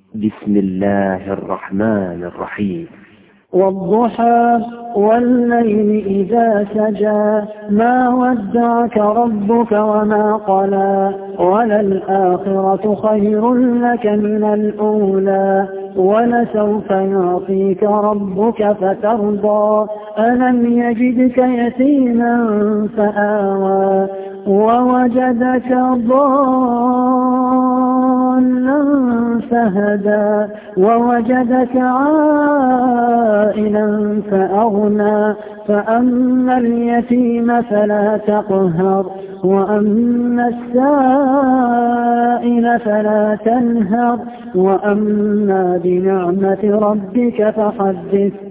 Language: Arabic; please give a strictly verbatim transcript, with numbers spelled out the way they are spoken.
بسم الله الرحمن الرحيم. والضحى والليل إذا سجى ما ودعك ربك وما قلى وللآخرة خير لك من الأولى ولسوف يعطيك ربك فترضى ألم يجدك يتيما فآوى ووجدك ضالا فهدى ووجدك عائلا فأغنى فأما اليتيم فلا تقهر وأما السائل فلا تنهر وأما بنعمة ربك فحدث.